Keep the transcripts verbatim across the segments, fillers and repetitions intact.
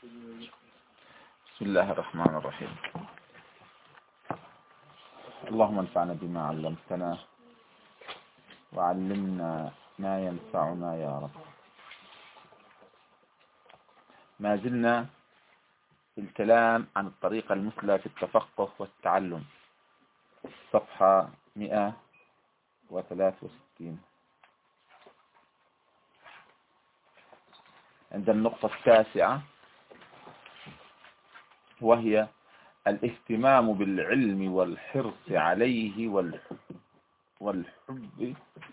بسم الله الرحمن الرحيم. اللهم انفعنا بما علمتنا وعلمنا ما ينفعنا يا رب. ما زلنا في الكلام عن الطريقة المثلى في التفقه والتعلم، صفحة مئة وثلاثة وستين، عند النقطة التاسعة، وهي الاهتمام بالعلم والحرص عليه والحب والحب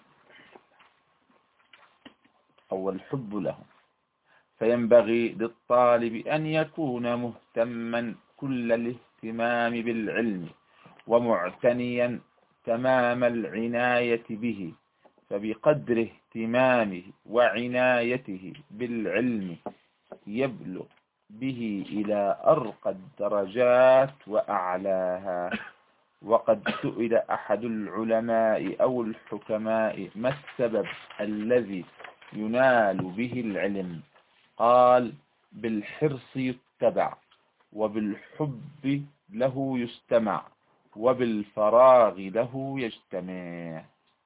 أو الحب له. فينبغي للطالب أن يكون مهتما كل الاهتمام بالعلم ومعتنيا تمام العناية به، فبقدر اهتمامه وعنايته بالعلم يبلغ به إلى أرقى الدرجات وأعلاها. وقد سئل أحد العلماء أو الحكماء ما السبب الذي ينال به العلم؟ قال: بالحرص يتبع، وبالحب له يستمع، وبالفراغ له يجتمع.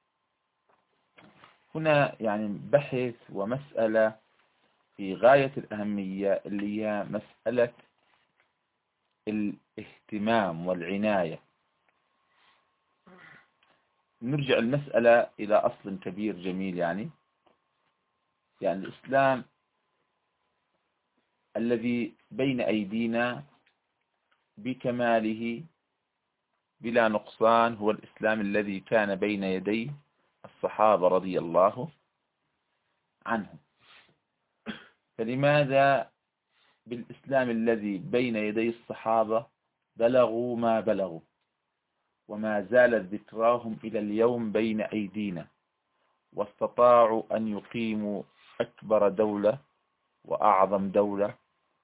هنا يعني بحث ومسألة في غاية الأهمية، اللي هي مسألة الاهتمام والعناية. نرجع المسألة إلى أصل كبير جميل، يعني يعني الإسلام الذي بين أيدينا بكماله بلا نقصان هو الإسلام الذي كان بين يدي الصحابة رضي الله عنهم. فلماذا بالإسلام الذي بين يدي الصحابة بلغوا ما بلغوا وما زالت ذكراهم إلى اليوم بين أيدينا، واستطاعوا أن يقيموا أكبر دولة وأعظم دولة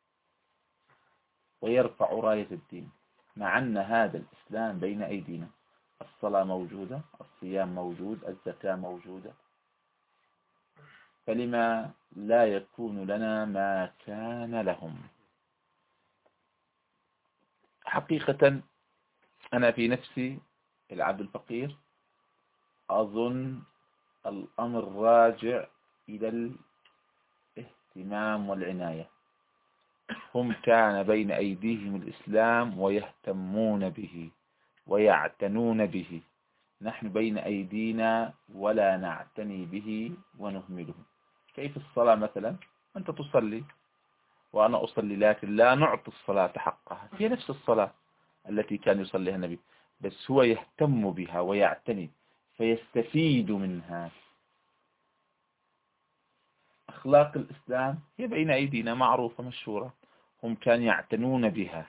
ويرفعوا راية الدين، مع أن هذا الإسلام بين أيدينا؟ الصلاة موجودة، الصيام موجود، الزكاة موجودة، فلما لا يكون لنا ما كان لهم؟ حقيقة أنا في نفسي العبد الفقير أظن الأمر راجع إلى الاهتمام والعناية. هم كان بين أيديهم الإسلام ويهتمون به ويعتنون به، نحن بين أيدينا ولا نعتني به ونهمله. كيف الصلاة مثلا؟ أنت تصلي وأنا أصلي، لكن لا نعطي الصلاة حقها. هي نفس الصلاة التي كان يصليها النبي، بس هو يهتم بها ويعتني فيستفيد منها. أخلاق الإسلام هي بين أيدينا، معروفة مشهورة. هم كانوا يعتنون بها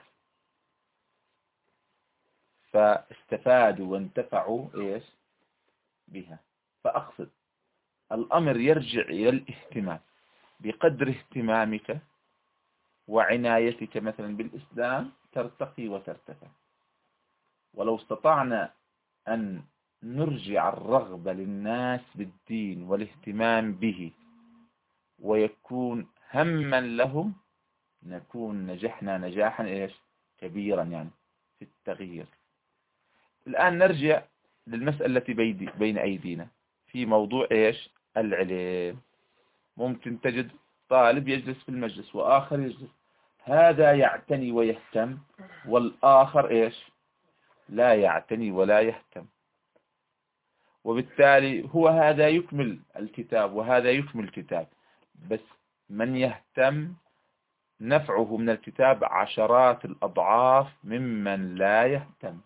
فاستفادوا وانتفعوا إيش بها. فأقصد الأمر يرجع إلى الاهتمام. بقدر اهتمامك وعنايتك مثلا بالإسلام ترتقي وترتفع. ولو استطعنا أن نرجع الرغبة للناس بالدين والاهتمام به ويكون هما لهم، نكون نجحنا نجاحا إيش كبيرا يعني في التغيير. الآن نرجع للمسألة التي بين أيدينا في موضوع إيش العلم. ممكن تجد طالب يجلس في المجلس وآخر يجلس، هذا يعتني ويهتم والآخر إيش لا يعتني ولا يهتم، وبالتالي هو هذا يكمل الكتاب وهذا يكمل الكتاب، بس من يهتم نفعه من الكتاب عشرات الأضعاف ممن لا يهتم.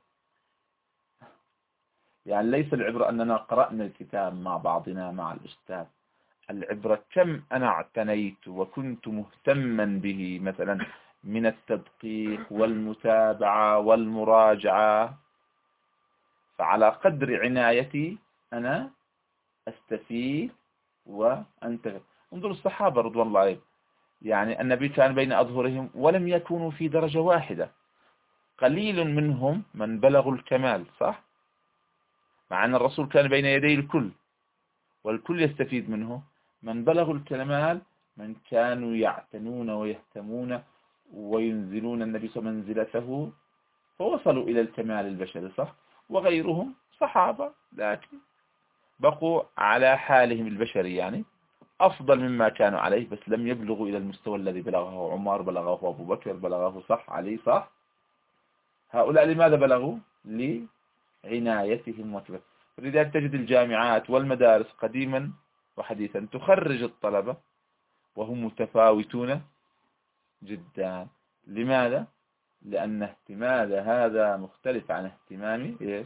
يعني ليس العبرة أننا قرأنا الكتاب مع بعضنا مع الأستاذ، العبرة كم أنا اعتنيت وكنت مهتما به، مثلا من التدقيق والمتابعة والمراجعة. فعلى قدر عنايتي أنا أستفيد وأنتفع. انظر الصحابة رضوان الله عليهم، يعني النبي كان بين أظهرهم ولم يكونوا في درجة واحدة، قليل منهم من بلغوا الكمال، صح؟ مع أن الرسول كان بين يدي الكل والكل يستفيد منه. من بلغوا الكمال من كانوا يعتنون ويهتمون وينزلون النبي صلى الله عليه وسلم منزلته فوصلوا إلى الكمال البشري، صح؟ وغيرهم صحابة لكن بقوا على حالهم البشري، يعني أفضل مما كانوا عليه، بس لم يبلغوا إلى المستوى الذي بلغه عمر، بلغه أبو بكر، بلغه صح علي، صح؟ هؤلاء لماذا بلغوا؟ لعنايتهم وكذا. لذلك تجد الجامعات والمدارس قديما وحديثا تخرج الطلبة وهم متفاوتون جدا. لماذا؟ لأن اهتمام هذا مختلف عن اهتمام إيش؟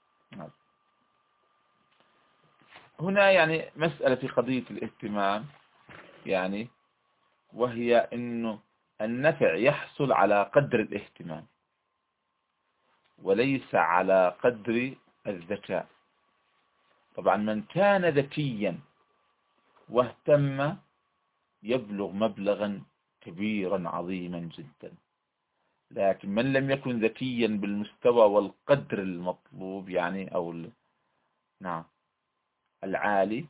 هنا يعني مسألة في قضية الاهتمام، يعني وهي أنه النفع يحصل على قدر الاهتمام وليس على قدر الذكاء. طبعا من كان ذكيا واهتم يبلغ مبلغا كبيرا عظيما جدا، لكن من لم يكن ذكيا بالمستوى والقدر المطلوب يعني أو نعم العالي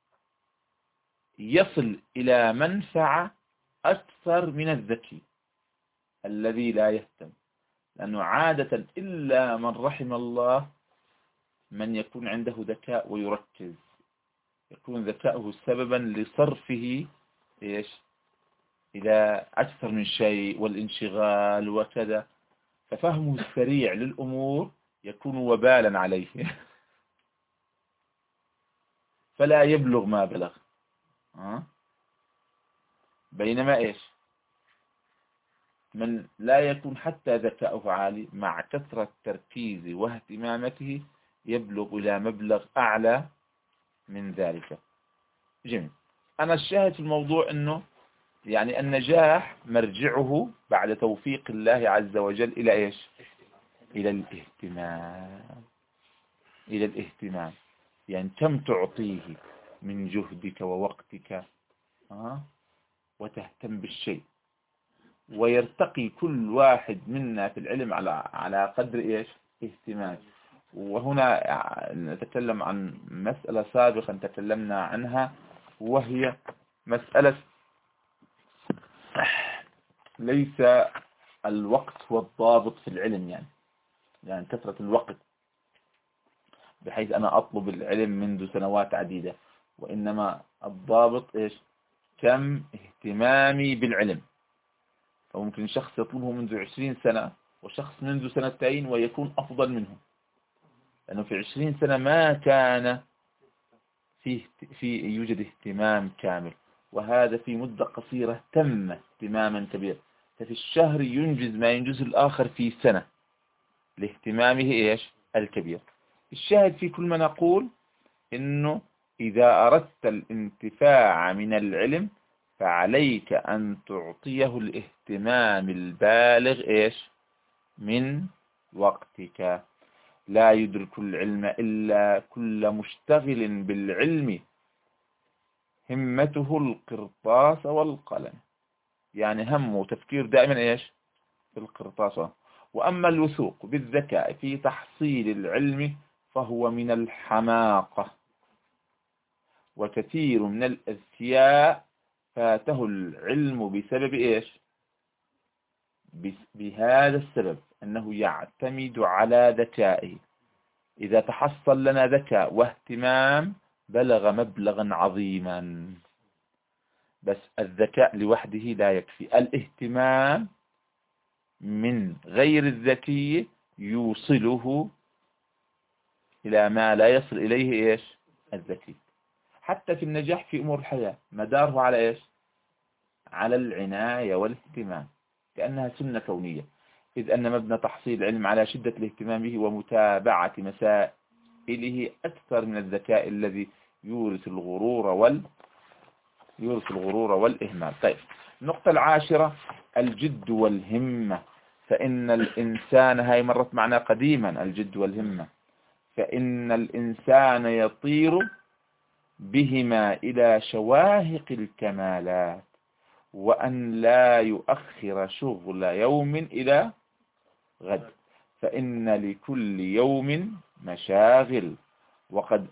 يصل إلى منفعة أكثر من الذكي الذي لا يهتم. لأنه عادة إلا من رحم الله من يكون عنده ذكاء ويركز، يكون ذكاؤه سببا لصرفه إيش إلى أكثر من شيء والانشغال وكذا، ففهمه السريع للأمور يكون وبالا عليه فلا يبلغ ما بلغ. بينما إيش من لا يكون حتى ذكاؤه عالي مع كثرة تركيزه واهتمامته يبلغ إلى مبلغ أعلى من ذلك. جميل. أنا الشاهد في الموضوع أنه يعني النجاح مرجعه بعد توفيق الله عز وجل إلى إيش؟ إلى الاهتمام. إلى الاهتمام يعني كم تعطيه من جهدك ووقتك أه؟ وتهتم بالشيء، ويرتقي كل واحد منا في العلم على على قدر إيش؟ اهتمام. وهنا نتكلم عن مسألة سابقا تكلمنا عنها، وهي مسألة ليس الوقت هو الضابط في العلم، يعني يعني كثرة الوقت بحيث أنا أطلب العلم منذ سنوات عديدة، وإنما الضابط إيش؟ كم اهتمامي بالعلم. فممكن شخص يطلبه منذ عشرين سنة وشخص منذ سنتين ويكون أفضل منه، لأنه في عشرين سنة ما كان فيه في يوجد اهتمام كامل، وهذا في مدة قصيرة تم اهتماما كبيرا. ففي الشهر ينجز ما ينجز الآخر في سنة لاهتمامه إيش؟ الكبير. الشاهد في كل ما نقول إنه إذا أردت الانتفاع من العلم فعليك أن تعطيه الاهتمام البالغ إيش؟ من وقتك. لا يدرك العلم إلا كل مشتغل بالعلم همته القرطاس والقلم، يعني هم وتفكير دائما إيش؟ بالقرطاس. وأما الوثوق بالذكاء في تحصيل العلم فهو من الحماقة، وكثير من الأذكياء فاته العلم بسبب إيش؟ بهذا السبب أنه يعتمد على ذكائه. إذا تحصل لنا ذكاء واهتمام بلغ مبلغا عظيما، بس الذكاء لوحده لا يكفي، الاهتمام من غير الذكي يوصله إلى ما لا يصل إليه إيش؟ الذكي. حتى في النجاح في أمور الحياة مداره على إيش؟ على العناية والاهتمام، كأنها سنة كونية، إذ أن مبنى تحصيل العلم على شدة الاهتمام به ومتابعة مسائله أكثر من الذكاء الذي يورث الغرور وال يورث الغرور والإهمال. طيب، النقطة العاشرة الجد والهمة. فإن الإنسان، هاي مرت معنا قديما، الجد والهمة، فإن الإنسان يطير بهما إلى شواهق الكمالات، وأن لا يؤخر شغل يوم إلى غد، فإن لكل يوم مشاغل. وقد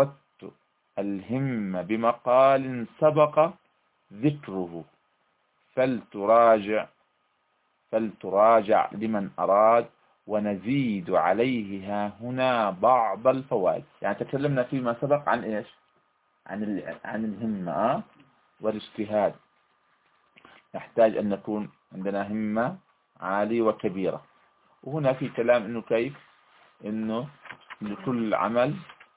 أفردت الهم بمقال سبق ذكره، فلتراجع فلتراجع لمن أراد، ونزيد عليه ها هنا بعض الفوائد. يعني تكلمنا فيما سبق عن إيش؟ عن عن الهمة والاجتهاد. نحتاج أن نكون عندنا همة عالية وكبيرة. وهنا في كلام إنه كيف إنه لكل عمل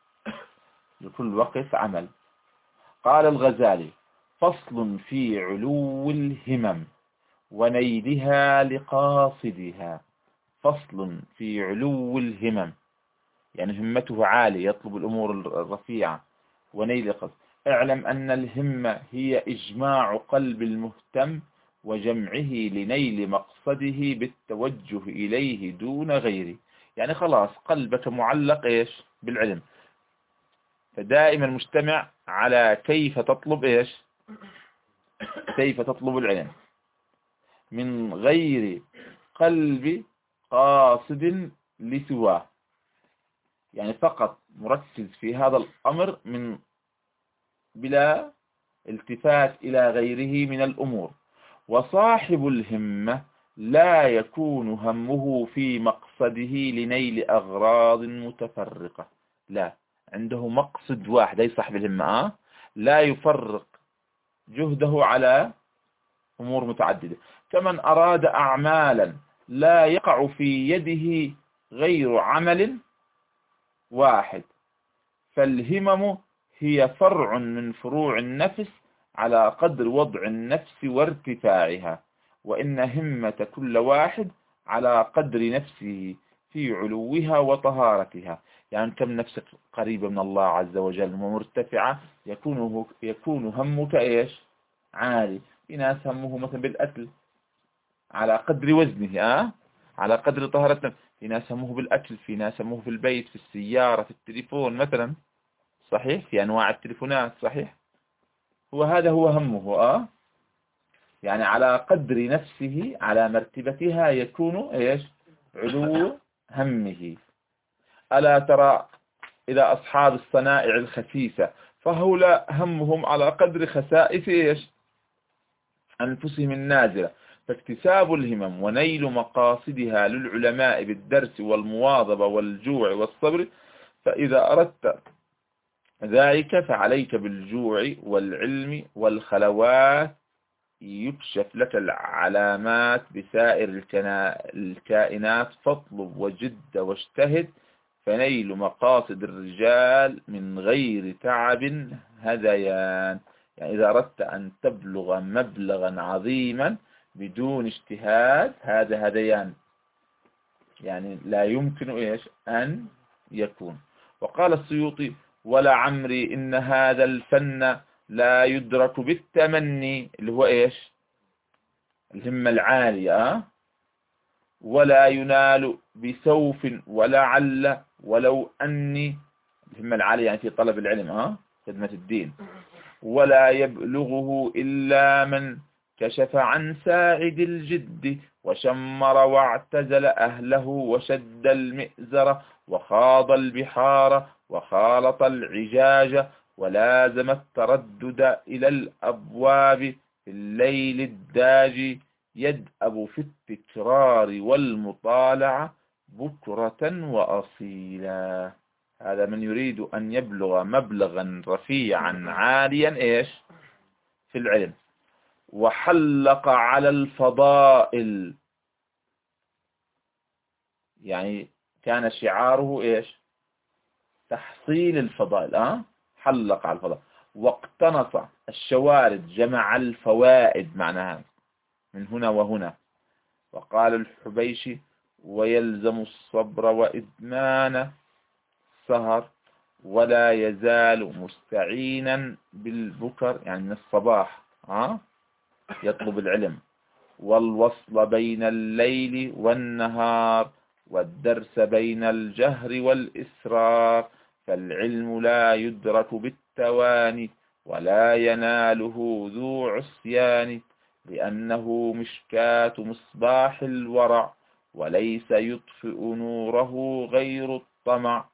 لكل وقت عمل. قال الغزالي: فصل في علو الهمم ونيلها لقاصدها. فصل في علو الهمم، يعني همته عالية، يطلب الأمور الرفيعة، ونيل قصد. اعلم أن الهمة هي إجماع قلب المهتم وجمعه لنيل مقصده بالتوجه إليه دون غيره. يعني خلاص قلبك معلق إيش؟ بالعلم، فدائما مجتمع على كيف تطلب إيش؟ كيف تطلب العلم من غير قلب قاصد لسواه. يعني فقط مركز في هذا الأمر من بلا التفات إلى غيره من الأمور. وصاحب الهمة لا يكون همه في مقصده لنيل أغراض متفرقة، لا، عنده مقصد واحد. أي صاحب الهمة آه؟ لا يفرق جهده على أمور متعددة. كمن أراد أعمالا لا يقع في يده غير عمل واحد. فالهمم هي فرع من فروع النفس على قدر وضع النفس وارتفاعها، وإن همة كل واحد على قدر نفسه في علوها وطهارتها. يعني كم نفسك قريبة من الله عز وجل ومرتفعة يكون يكون همك إيش؟ عالي. في ناس همه مثلا بالأكل على قدر وزنه آه؟ على قدر طهارة. في ناس همه بالأكل، في ناس همه في البيت، في السيارة، في التليفون مثلا، صحيح، في أنواع التليفونات، صحيح. هو هذا هو همه آه؟ يعني على قدر نفسه على مرتبتها يكون إيش؟ علو همه. ألا ترى إلى أصحاب الصنائع الخسيسة فهؤلاء همهم على قدر خسائس إيش؟ أنفسهم النازلة. فاكتساب الهمم ونيل مقاصدها للعلماء بالدرس والمواظبة والجوع والصبر. فإذا أردت ذلك فعليك بالجوع والعلم والخلوات، يكشف لك العلامات بسائر الكائنات. فاطلب وجد واجتهد، فنيل مقاصد الرجال من غير تعب هذيان. يعني إذا أردت أن تبلغ مبلغا عظيما بدون اجتهاد، هذا هذيان، يعني لا يمكن إيش أن يكون. وقال السيوطي: ولا عمري إن هذا الفن لا يدرك بالتمني، اللي هو إيش؟ الهمة العالية، ولا ينال بسوف ولعل ولو أني، الهمة العالية يعني في طلب العلم ها خدمة الدين. ولا يبلغه إلا من كشف عن ساعد الجد وشمر واعتزل أهله وشد المئزر وخاض البحار وخالط العجاج ولازم التردد إلى الأبواب في الليل الداجي، يدأب في التكرار والمطالعة بكرة وأصيلا. هذا من يريد أن يبلغ مبلغا رفيعا عاليا إيش؟ في العلم. وحلق على الفضائل، يعني كان شعاره إيش؟ تحصيل الفضائل أه؟ حلق على الفضائل. واقتنص الشوارد، جمع الفوائد معناها من هنا وهنا. وقال الحبيشي: ويلزم الصبر وإدمان السهر ولا يزال مستعينا بالبكر، يعني من الصباح أه؟ يطلب العلم. والوصل بين الليل والنهار والدرس بين الجهر والإسرار. فالعلم لا يدرك بالتواني ولا يناله ذو عصيان، لأنه مشكاة مصباح الورع وليس يطفئ نوره غير الطمع.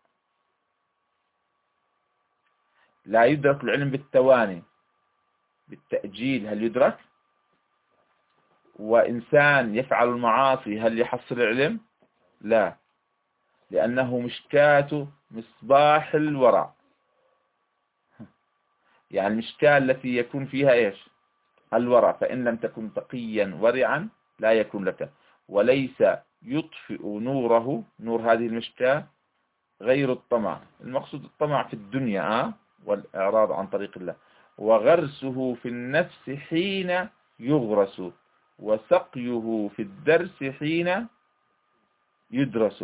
لا يدرك العلم بالتواني، بالتأجيل. هل يدرك؟ وإنسان يفعل المعاصي هل يحصل العلم؟ لا، لأنه مشكاة مصباح الورع، يعني المشكاة التي يكون فيها إيش؟ الورع، فإن لم تكن تقيا ورعا لا يكون لك. وليس يطفئ نوره، نور هذه المشكاة، غير الطمع. المقصود الطمع في الدنيا آه؟ والإعراض عن طريق الله. وغرسه في النفس حين يغرس، وسقيه في الدرس حين يدرس،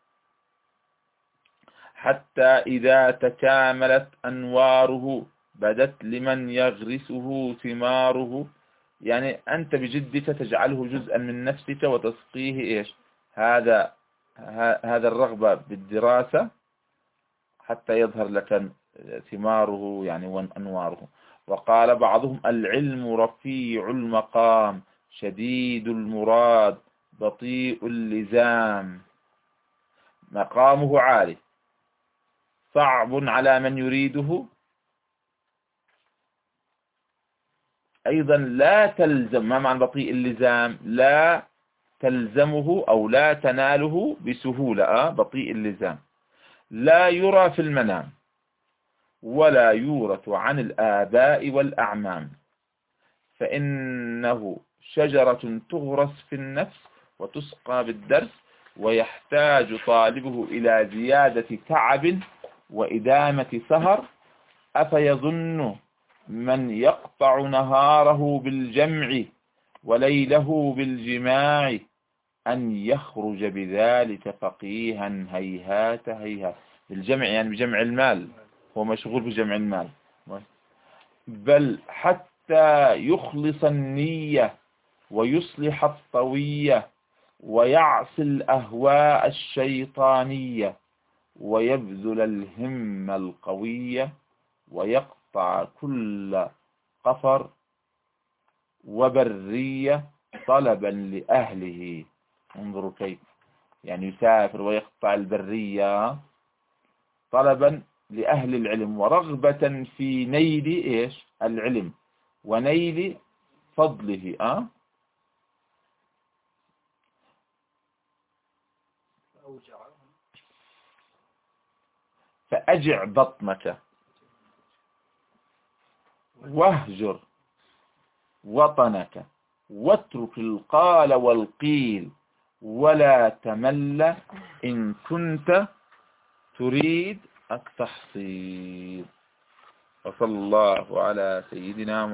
حتى إذا تكاملت أنواره بدت لمن يغرسه ثماره. يعني أنت بجدك تجعله جزءا من نفسك وتسقيه إيش؟ هذا هذا الرغبة بالدراسة حتى يظهر لك ثماره يعني وأنواره. وقال بعضهم: العلم رفيع المقام شديد المراد بطيء اللزام. مقامه عالي صعب على من يريده، أيضا لا تلزم. ما معنى بطيء اللزام؟ لا تلزمه أو لا تناله بسهولة. أه؟ بطيء اللزام لا يرى في المنام ولا يورث عن الآباء والأعمام، فإنه شجرة تغرس في النفس وتسقى بالدرس، ويحتاج طالبه إلى زيادة تعب وإدامة سهر. أفيظن من يقطع نهاره بالجمع وليله بالجماع أن يخرج بذلك فقيها؟ هيهات هيهات. بالجمع يعني بجمع المال، هو مشغول بجمع المال. بل حتى يخلص النية ويصلح الطوية ويعصي الأهواء الشيطانية ويبذل الهمة القوية ويقطع كل قفر وبرية طلبا لأهله. انظروا كيف يعني يسافر ويقطع البرية طلبا لأهل العلم ورغبة في نيل إيش؟ العلم ونيل فضله. أه؟ فأجع بطنك واهجر وطنك واترك القال والقيل ولا تمل إن كنت تريد التحصيل. وصلى الله على سيدنا محمد.